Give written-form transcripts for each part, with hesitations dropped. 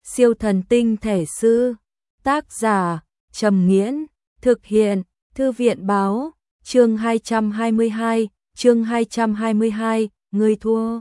Siêu thần tinh thể sư. Tác giả Trầm Nghiễn. Thực hiện Thư viện báo. Chương 222, ngươi thua.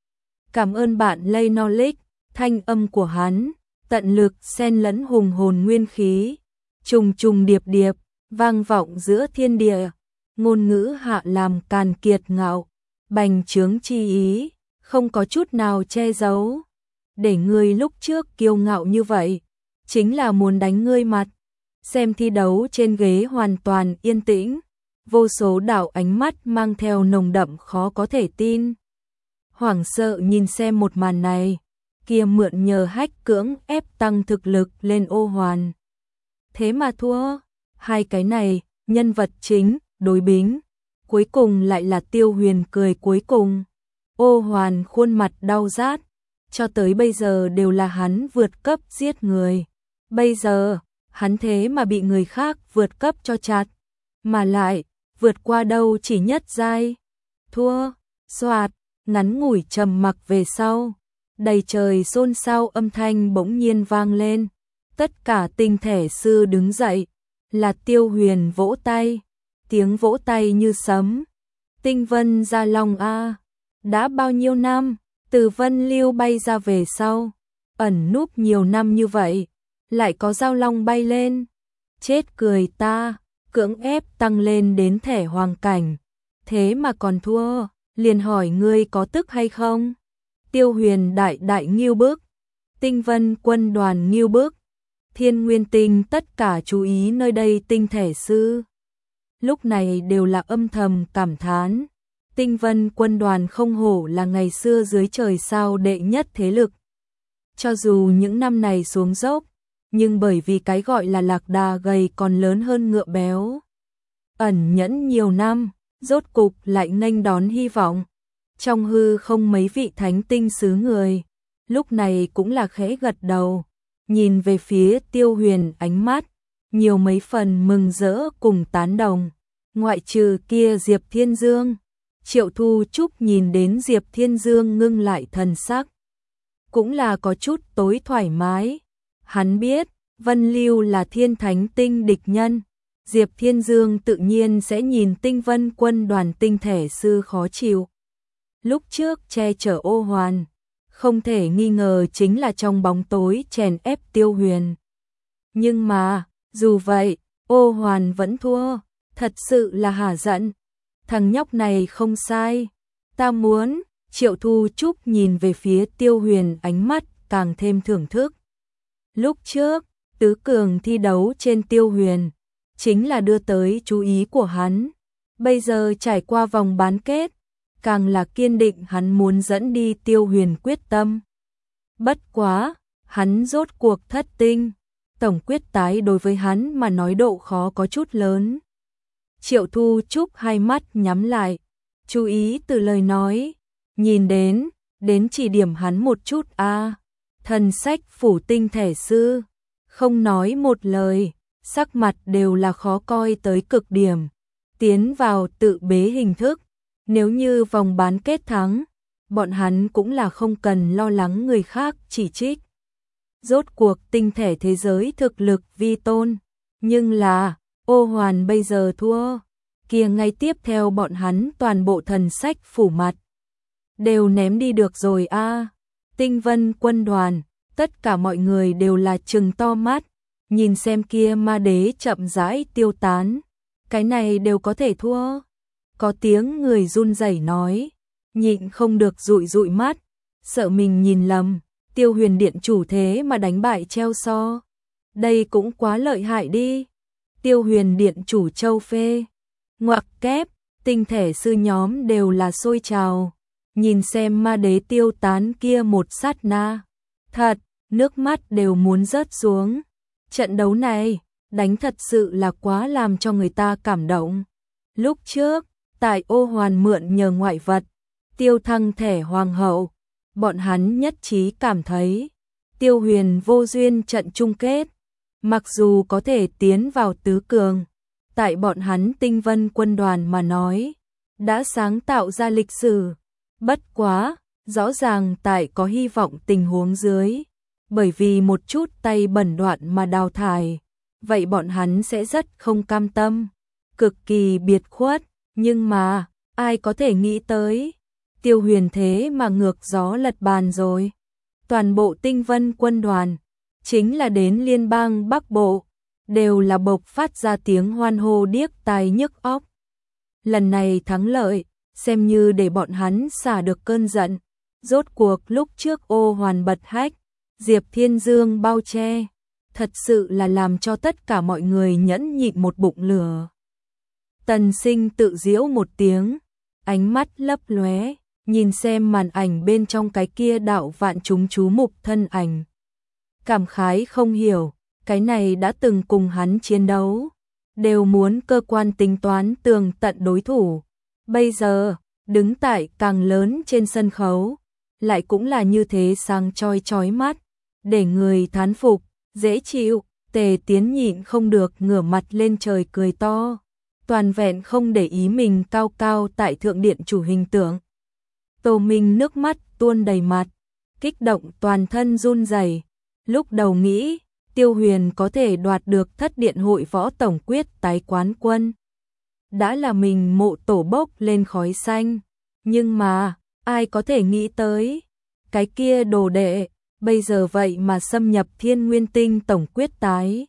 Cảm ơn bạn Leynolic. Thanh âm của hắn tận lực xen lẫn hùng hồn nguyên khí, trùng trùng điệp điệp vang vọng giữa thiên địa, ngôn ngữ hạ làm càn kiệt ngạo, bành trướng chi ý, không có chút nào che giấu. Để ngươi lúc trước kiêu ngạo như vậy, chính là muốn đánh ngươi mặt. Xem thi đấu trên ghế hoàn toàn yên tĩnh, vô số đạo ánh mắt mang theo nồng đậm khó có thể tin. Hoảng sợ nhìn xem một màn này, kia mượn nhờ hách cưỡng ép tăng thực lực lên Ô Hoàn. Thế mà thua, hai cái này, nhân vật chính, đối bính, cuối cùng lại là Tiêu Huyền cười cuối cùng. Ô Hoàn khuôn mặt đau rát, cho tới bây giờ đều là hắn vượt cấp giết người. Bây giờ, hắn thế mà bị người khác vượt cấp cho chặt, mà lại, vượt qua đâu chỉ nhất giai. Thua, soạt, ngắn ngủi trầm mặc về sau. Đầy trời xôn xao âm thanh bỗng nhiên vang lên. Tất cả tinh thể sư đứng dậy, là Tiêu Huyền vỗ tay, tiếng vỗ tay như sấm. Tinh Vân Gia Long a, đã bao nhiêu năm, từ Vân Lưu bay ra về sau, ẩn núp nhiều năm như vậy, lại có Giao Long bay lên. Chết cười ta, cưỡng ép tăng lên đến thể hoàng cảnh, thế mà còn thua, liền hỏi ngươi có tức hay không? Tiêu Huyền đại nghiêu bức, Tinh Vân quân đoàn nghiêu bức, Thiên Nguyên Tinh tất cả chú ý nơi đây tinh thể sư. Lúc này đều là âm thầm cảm thán, Tinh Vân quân đoàn không hổ là ngày xưa dưới trời sao đệ nhất thế lực. Cho dù những năm này xuống dốc, nhưng bởi vì cái gọi là lạc đà gầy còn lớn hơn ngựa béo. Ẩn nhẫn nhiều năm, rốt cục lại nghênh đón hy vọng. Trong hư không mấy vị thánh tinh sứ người, lúc này cũng là khẽ gật đầu, nhìn về phía Tiêu Huyền ánh mắt, nhiều mấy phần mừng rỡ cùng tán đồng. Ngoại trừ kia Diệp Thiên Dương, Triệu Thu Trúc nhìn đến Diệp Thiên Dương ngưng lại thần sắc, cũng là có chút tối thoải mái. Hắn biết, Vân Lưu là thiên thánh tinh địch nhân, Diệp Thiên Dương tự nhiên sẽ nhìn Tinh Vân quân đoàn tinh thể sư khó chịu. Lúc trước che chở Ô Hoàn, không thể nghi ngờ chính là trong bóng tối chèn ép Tiêu Huyền. Nhưng mà, dù vậy, Ô Hoàn vẫn thua, thật sự là hả giận. Thằng nhóc này không sai, ta muốn. Triệu Thu Trúc nhìn về phía Tiêu Huyền ánh mắt càng thêm thưởng thức. Lúc trước, tứ cường thi đấu trên Tiêu Huyền, chính là đưa tới chú ý của hắn. Bây giờ trải qua vòng bán kết, càng là kiên định hắn muốn dẫn đi Tiêu Huyền quyết tâm. Bất quá, hắn rốt cuộc thất tinh, tổng quyết tái đối với hắn mà nói độ khó có chút lớn. Triệu Thu Trúc hai mắt nhắm lại, chú ý từ lời nói, nhìn đến chỉ điểm hắn một chút a. Thần sách phủ tinh thể sư, không nói một lời, sắc mặt đều là khó coi tới cực điểm, tiến vào tự bế hình thức. Nếu như vòng bán kết thắng, bọn hắn cũng là không cần lo lắng người khác chỉ trích. Rốt cuộc tinh thể thế giới thực lực vi tôn, nhưng là, Ô Hoàn bây giờ thua, kia ngay tiếp theo bọn hắn toàn bộ thần sách phủ mặt đều ném đi được rồi a. Tinh Vân quân đoàn, tất cả mọi người đều là trừng to mắt, nhìn xem kia ma đế chậm rãi tiêu tán, cái này đều có thể thua. Có tiếng người run rẩy nói, nhịn không được dụi mắt, sợ mình nhìn lầm, Tiêu Huyền điện chủ thế mà đánh bại Treo So. Đây cũng quá lợi hại đi. Tiêu Huyền điện chủ Châu Phê, ngoặc kép, tinh thể sư nhóm đều là sôi trào, nhìn xem ma đế tiêu tán kia một sát na. Thật, nước mắt đều muốn rớt xuống. Trận đấu này, đánh thật sự là quá làm cho người ta cảm động. Lúc trước, tại Ô Hoàn mượn nhờ ngoại vật, tiêu thăng thể hoàng hậu, bọn hắn nhất trí cảm thấy, Tiêu Huyền vô duyên trận chung kết, mặc dù có thể tiến vào tứ cường, tại bọn hắn Tinh Vân quân đoàn mà nói, đã sáng tạo ra lịch sử. Bất quá, rõ ràng tại có hy vọng tình huống dưới, bởi vì một chút tay bẩn đoạn mà đào thải, vậy bọn hắn sẽ rất không cam tâm, cực kỳ biệt khuất, nhưng mà, ai có thể nghĩ tới, Tiêu Huyền thế mà ngược gió lật bàn rồi. Toàn bộ Tinh Vân quân đoàn, chính là đến liên bang Bắc Bộ, đều là bộc phát ra tiếng hoan hô điếc tai nhức óc. Lần này thắng lợi, xem như để bọn hắn xả được cơn giận. Rốt cuộc lúc trước Ô Hoàn bật hách, Diệp Thiên Dương bao che, thật sự là làm cho tất cả mọi người nhẫn nhịn một bụng lửa. Tần Sinh tự giễu một tiếng, ánh mắt lấp lóe, nhìn xem màn ảnh bên trong cái kia đạo vạn chúng chú mục thân ảnh. Cảm khái không hiểu, cái này đã từng cùng hắn chiến đấu, đều muốn cơ quan tính toán tường tận đối thủ. Bây giờ, đứng tại càng lớn trên sân khấu, lại cũng là như thế sáng chói mắt, để người thán phục, dễ chịu. Tề Tiến nhịn không được ngửa mặt lên trời cười to, toàn vẹn không để ý mình cao cao tại thượng điện chủ hình tượng. Tô Minh nước mắt tuôn đầy mặt, kích động toàn thân run rẩy. Lúc đầu nghĩ, Tiêu Huyền có thể đoạt được thất điện hội võ tổng quyết tái quán quân. Đã là mình mộ tổ bốc lên khói xanh, nhưng mà, ai có thể nghĩ tới, cái kia đồ đệ, bây giờ vậy mà xâm nhập Thiên Nguyên Tinh tổng quyết tái.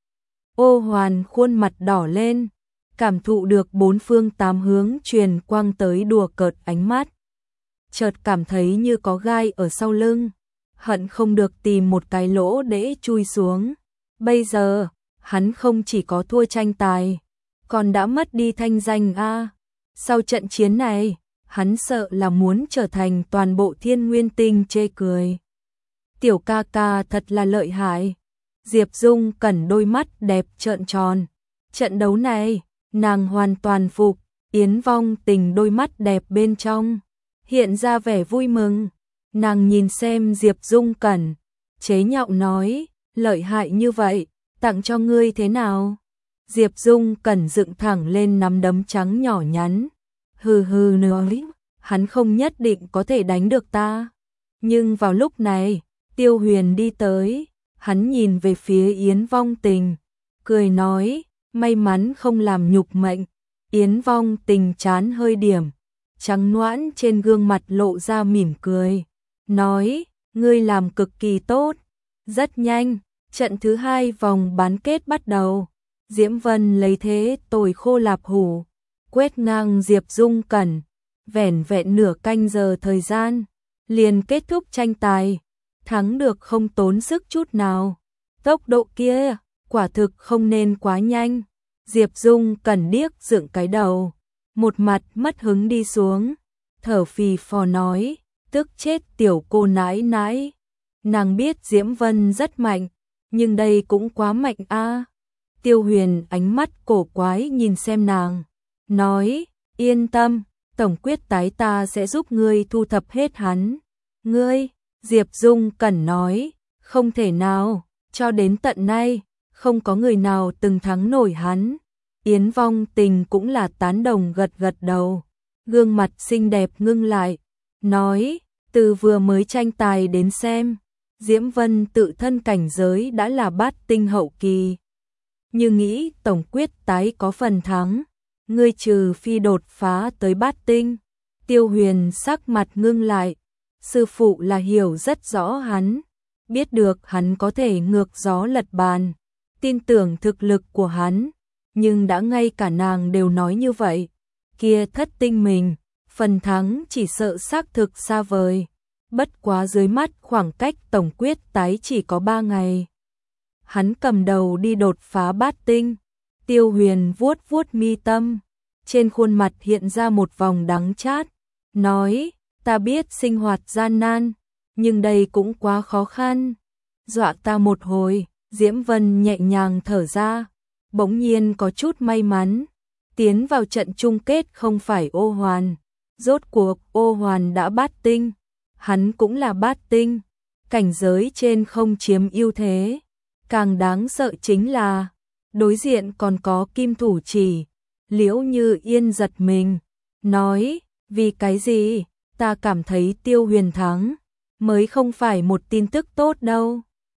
Ô Hoàn khuôn mặt đỏ lên, cảm thụ được bốn phương tám hướng truyền quang tới đùa cợt ánh mắt. Chợt cảm thấy như có gai ở sau lưng, hận không được tìm một cái lỗ để chui xuống. Bây giờ, hắn không chỉ có thua tranh tài, còn đã mất đi thanh danh a. Sau trận chiến này, hắn sợ là muốn trở thành toàn bộ Thiên Nguyên Tinh chê cười. Tiểu ca ca thật là lợi hại. Diệp Dung Cẩn đôi mắt đẹp trợn tròn. Trận đấu này, nàng hoàn toàn phục. Yến Vong Tình đôi mắt đẹp bên trong hiện ra vẻ vui mừng. Nàng nhìn xem Diệp Dung Cẩn, chế nhạo nói, lợi hại như vậy, tặng cho ngươi thế nào? Diệp Dung Cẩn dựng thẳng lên nắm đấm trắng nhỏ nhắn. Hừ hừ nói, hắn không nhất định có thể đánh được ta. Nhưng vào lúc này, Tiêu Huyền đi tới, hắn nhìn về phía Yến Vong Tình, cười nói, may mắn không làm nhục mệnh. Yến Vong Tình chán hơi điểm, trắng noãn trên gương mặt lộ ra mỉm cười, nói, ngươi làm cực kỳ tốt. Rất nhanh, trận thứ 2 vòng bán kết bắt đầu. Diễm Vân lấy thế tồi khô lạp hủ, quét ngang Diệp Dung Cẩn, vẻn vẹn nửa canh giờ thời gian, liền kết thúc tranh tài, thắng được không tốn sức chút nào. Tốc độ kia, quả thực không nên quá nhanh. Diệp Dung Cẩn điếc dựng cái đầu, một mặt mất hứng đi xuống, thở phì phò nói, tức chết tiểu cô nãi nãi. Nàng biết Diễm Vân rất mạnh, nhưng đây cũng quá mạnh a. Tiêu Huyền ánh mắt cổ quái nhìn xem nàng, nói, yên tâm, tổng quyết tái ta sẽ giúp ngươi thu thập hết hắn. Ngươi, Diệp Dung Cẩn nói, không thể nào, cho đến tận nay, không có người nào từng thắng nổi hắn. Yến Vong Tình cũng là tán đồng gật gật đầu, gương mặt xinh đẹp ngưng lại, nói, từ vừa mới tranh tài đến xem, Diễm Vân tự thân cảnh giới đã là bát tinh hậu kỳ. Như nghĩ tổng quyết tái có phần thắng, ngươi trừ phi đột phá tới bát tinh. Tiêu Huyền sắc mặt ngưng lại, sư phụ là hiểu rất rõ hắn, biết được hắn có thể ngược gió lật bàn, tin tưởng thực lực của hắn, nhưng đã ngay cả nàng đều nói như vậy, kia thất tinh mình, phần thắng chỉ sợ xác thực xa vời. Bất quá dưới mắt khoảng cách tổng quyết tái chỉ có 3 ngày. Hắn cầm đầu đi đột phá bát tinh. Tiêu Huyền vuốt vuốt mi tâm, trên khuôn mặt hiện ra một vòng đắng chát, nói, ta biết sinh hoạt gian nan, nhưng đây cũng quá khó khăn. Dọa ta một hồi. Diễm Vân nhẹ nhàng thở ra, bỗng nhiên có chút may mắn. Tiến vào trận chung kết không phải Ô Hoàn. Rốt cuộc Ô Hoàn đã bát tinh, hắn cũng là bát tinh, cảnh giới trên không chiếm ưu thế. Càng đáng sợ chính là, đối diện còn có kim thủ chỉ. Liễu Như Yên giật mình, nói, vì cái gì, ta cảm thấy Tiêu Huyền thắng, mới không phải một tin tức tốt đâu.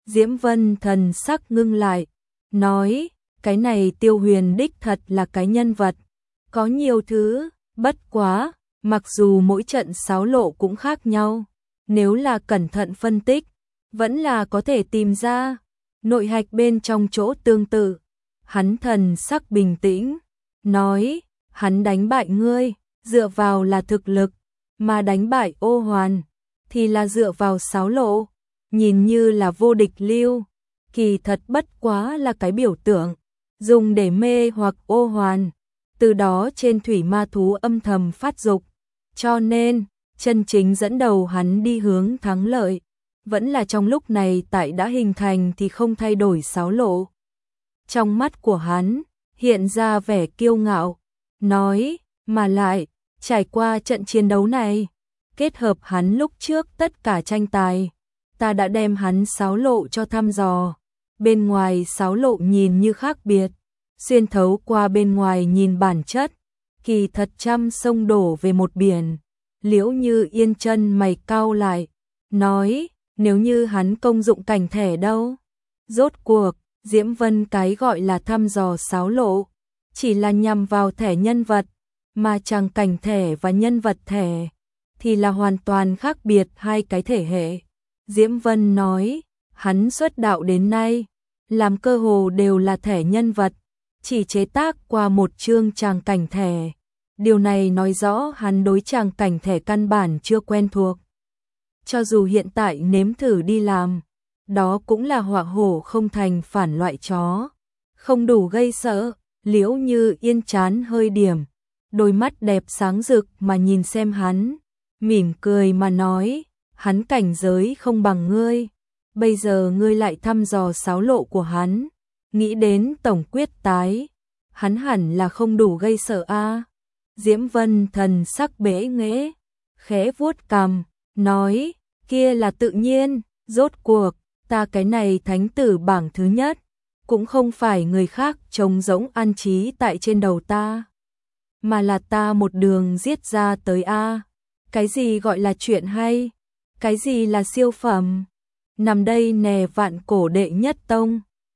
Diễm Vân thần sắc ngưng lại, nói, cái này Tiêu Huyền đích thật là cái nhân vật, có nhiều thứ, bất quá, mặc dù mỗi trận sáo lộ cũng khác nhau, nếu là cẩn thận phân tích, vẫn là có thể tìm ra nội hạch bên trong chỗ tương tự. Hắn thần sắc bình tĩnh, nói, hắn đánh bại ngươi, dựa vào là thực lực, mà đánh bại Ô Hoàn, thì là dựa vào sáo lộ, nhìn như là vô địch lưu, kỳ thật bất quá là cái biểu tượng, dùng để mê hoặc Ô Hoàn, từ đó trên thủy ma thú âm thầm phát dục, cho nên, chân chính dẫn đầu hắn đi hướng thắng lợi, vẫn là trong lúc này tại đã hình thành thì không thay đổi sáo lộ. Trong mắt của hắn, hiện ra vẻ kiêu ngạo, nói, mà lại, trải qua trận chiến đấu này, kết hợp hắn lúc trước tất cả tranh tài, ta đã đem hắn sáo lộ cho thăm dò, bên ngoài sáo lộ nhìn như khác biệt, xuyên thấu qua bên ngoài nhìn bản chất, kỳ thật trăm sông đổ về một biển. Liễu Như Yên chân mày cau lại, nói, nếu như hắn công dụng cảnh thẻ đâu? Rốt cuộc, Diễm Vân cái gọi là thăm dò sáo lộ, chỉ là nhằm vào thẻ nhân vật, mà chẳng cảnh thẻ và nhân vật thẻ, thì là hoàn toàn khác biệt hai cái thể hệ. Diễm Vân nói, hắn xuất đạo đến nay, làm cơ hồ đều là thẻ nhân vật, chỉ chế tác qua một chương tràng cảnh thẻ. Điều này nói rõ hắn đối tràng cảnh thẻ căn bản chưa quen thuộc. Cho dù hiện tại nếm thử đi làm, đó cũng là họa hổ không thành phản loại chó. Không đủ gây sợ, Liễu Như Yên chán hơi điểm, đôi mắt đẹp sáng rực mà nhìn xem hắn, mỉm cười mà nói, hắn cảnh giới không bằng ngươi, bây giờ ngươi lại thăm dò sáo lộ của hắn, nghĩ đến tổng quyết tái, hắn hẳn là không đủ gây sợ a. Diễm Vân thần sắc bẽ nghễ, khẽ vuốt cằm, nói, kia là tự nhiên, rốt cuộc, ta cái này thánh tử bảng thứ nhất, cũng không phải người khác trông giống an trí tại trên đầu ta, mà là ta một đường giết ra tới a. Cái gì gọi là chuyện hay, cái gì là siêu phẩm, nằm đây nè vạn cổ đệ nhất tông,